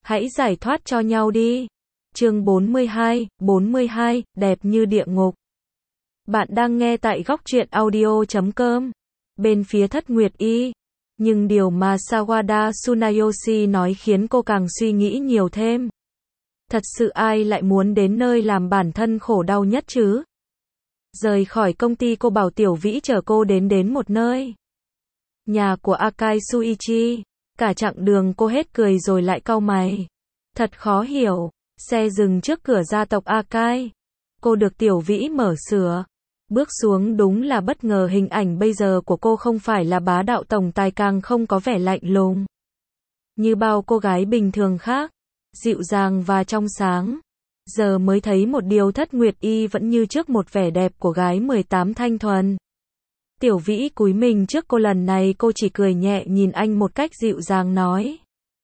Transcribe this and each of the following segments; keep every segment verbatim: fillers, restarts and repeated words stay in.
Hãy giải thoát cho nhau đi. Chương bốn mươi hai, bốn mươi hai, đẹp như địa ngục. Bạn đang nghe tại góc truyện audio chấm com. Bên phía Thất Nguyệt Y. Nhưng điều mà Sawada Tsunayoshi nói khiến cô càng suy nghĩ nhiều thêm. Thật sự ai lại muốn đến nơi làm bản thân khổ đau nhất chứ? Rời khỏi công ty, cô bảo Tiểu Vĩ chở cô đến đến một nơi. Nhà của Akai Shuichi. Cả chặng đường cô hết cười rồi lại cau mày. Thật khó hiểu. Xe dừng trước cửa gia tộc Akai. Cô được Tiểu Vĩ mở sửa. Bước xuống đúng là bất ngờ, hình ảnh bây giờ của cô không phải là bá đạo tổng tài, càng không có vẻ lạnh lùng như bao cô gái bình thường khác, dịu dàng và trong sáng. Giờ mới thấy một điều, Thất Nguyệt Y vẫn như trước một vẻ đẹp của gái mười tám thanh thuần. Tiểu Vĩ cúi mình trước cô, lần này cô chỉ cười nhẹ nhìn anh một cách dịu dàng nói.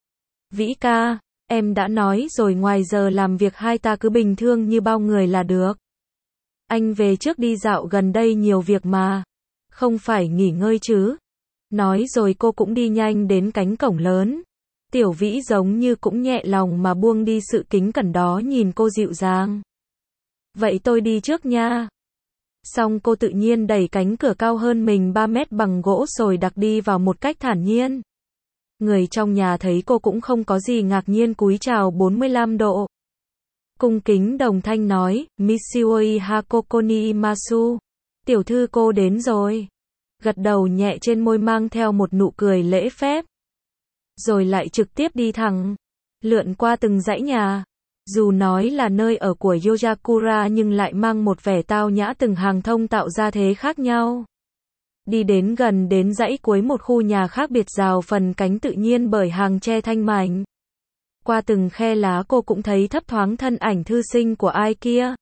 Vĩ ca, em đã nói rồi, ngoài giờ làm việc hai ta cứ bình thường như bao người là được. Anh về trước đi, dạo gần đây nhiều việc mà. Không phải nghỉ ngơi chứ? Nói rồi cô cũng đi nhanh đến cánh cổng lớn. Tiểu Vĩ giống như cũng nhẹ lòng mà buông đi sự kính cẩn đó, nhìn cô dịu dàng. Vậy tôi đi trước nha. Xong cô tự nhiên đẩy cánh cửa cao hơn mình ba mét bằng gỗ rồi đặt đi vào một cách thản nhiên. Người trong nhà thấy cô cũng không có gì ngạc nhiên, cúi chào bốn mươi lăm độ. Cung kính đồng thanh nói, Mishioi Hakoko ni imasu. Tiểu thư cô đến rồi. Gật đầu nhẹ trên môi mang theo một nụ cười lễ phép. Rồi lại trực tiếp đi thẳng. Lượn qua từng dãy nhà. Dù nói là nơi ở của Yozakura nhưng lại mang một vẻ tao nhã, từng hàng thông tạo ra thế khác nhau. Đi đến gần đến dãy cuối một khu nhà khác biệt, rào phần cánh tự nhiên bởi hàng tre thanh mảnh. Qua từng khe lá cô cũng thấy thấp thoáng thân ảnh thư sinh của ai kia,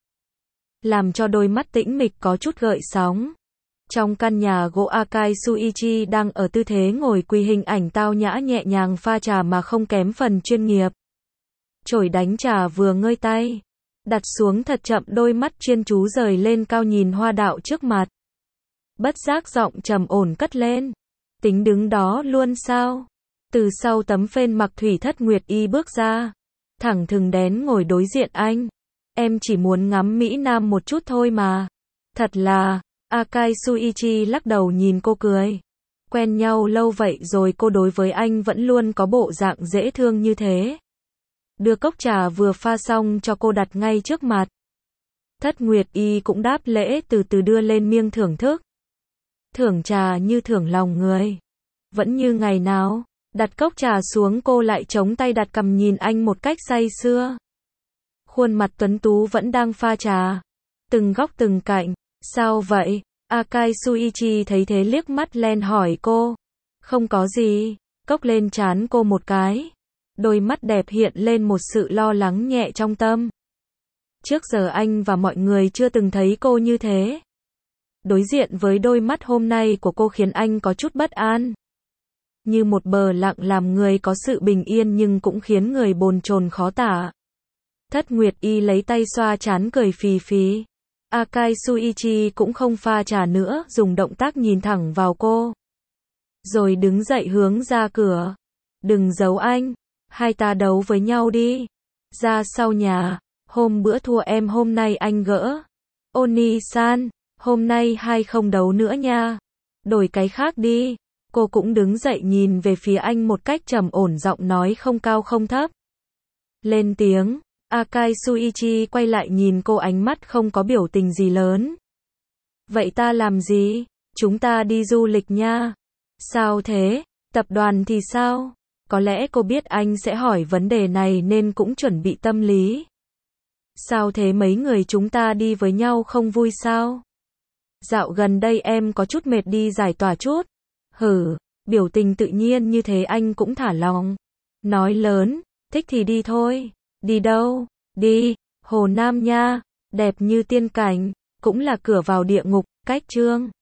làm cho đôi mắt tĩnh mịch có chút gợn sóng. Trong căn nhà gỗ, Akai Shuichi đang ở tư thế ngồi quỳ, hình ảnh tao nhã nhẹ nhàng pha trà mà không kém phần chuyên nghiệp. Chổi đánh trà vừa ngơi tay, đặt xuống thật chậm, đôi mắt chuyên chú rời lên cao nhìn hoa đạo trước mặt. Bất giác giọng trầm ổn cất lên. Tính đứng đó luôn sao? Từ sau tấm phên mặc thủy, Thất Nguyệt Y bước ra. Thẳng thừng đến ngồi đối diện anh. Em chỉ muốn ngắm Mỹ Nam một chút thôi mà. Thật là... Akai Shuichi lắc đầu nhìn cô cười. Quen nhau lâu vậy rồi cô đối với anh vẫn luôn có bộ dạng dễ thương như thế. Đưa cốc trà vừa pha xong cho cô đặt ngay trước mặt. Thất Nguyệt Y cũng đáp lễ, từ từ đưa lên miêng thưởng thức. Thưởng trà như thưởng lòng người. Vẫn như ngày nào. Đặt cốc trà xuống, cô lại chống tay đặt cằm nhìn anh một cách say sưa. Khuôn mặt tuấn tú vẫn đang pha trà. Từng góc từng cạnh. Sao vậy? Akai Shuichi thấy thế liếc mắt len hỏi cô. Không có gì. Cốc lên trán cô một cái. Đôi mắt đẹp hiện lên một sự lo lắng nhẹ trong tâm. Trước giờ anh và mọi người chưa từng thấy cô như thế. Đối diện với đôi mắt hôm nay của cô khiến anh có chút bất an. Như một bờ lặng làm người có sự bình yên nhưng cũng khiến người bồn chồn khó tả. Thất Nguyệt Y lấy tay xoa trán cười phì phì. Akai Shuichi cũng không pha trà nữa, dùng động tác nhìn thẳng vào cô. Rồi đứng dậy hướng ra cửa. Đừng giấu anh. Hai ta đấu với nhau đi. Ra sau nhà. Hôm bữa thua em, hôm nay anh gỡ. Oni-san, hôm nay hai không đấu nữa nha. Đổi cái khác đi. Cô cũng đứng dậy nhìn về phía anh một cách trầm ổn, giọng nói không cao không thấp. Lên tiếng. Akai Shuichi quay lại nhìn cô, ánh mắt không có biểu tình gì lớn. Vậy ta làm gì? Chúng ta đi du lịch nha. Sao thế? Tập đoàn thì sao? Có lẽ cô biết anh sẽ hỏi vấn đề này nên cũng chuẩn bị tâm lý. Sao thế, mấy người chúng ta đi với nhau không vui sao? Dạo gần đây em có chút mệt, đi giải tỏa chút. Hử, biểu tình tự nhiên như thế anh cũng thả lòng. Nói lớn, thích thì đi thôi. Đi đâu? Đi, Hồ Nam nha. Đẹp như tiên cảnh, cũng là cửa vào địa ngục. Cách chương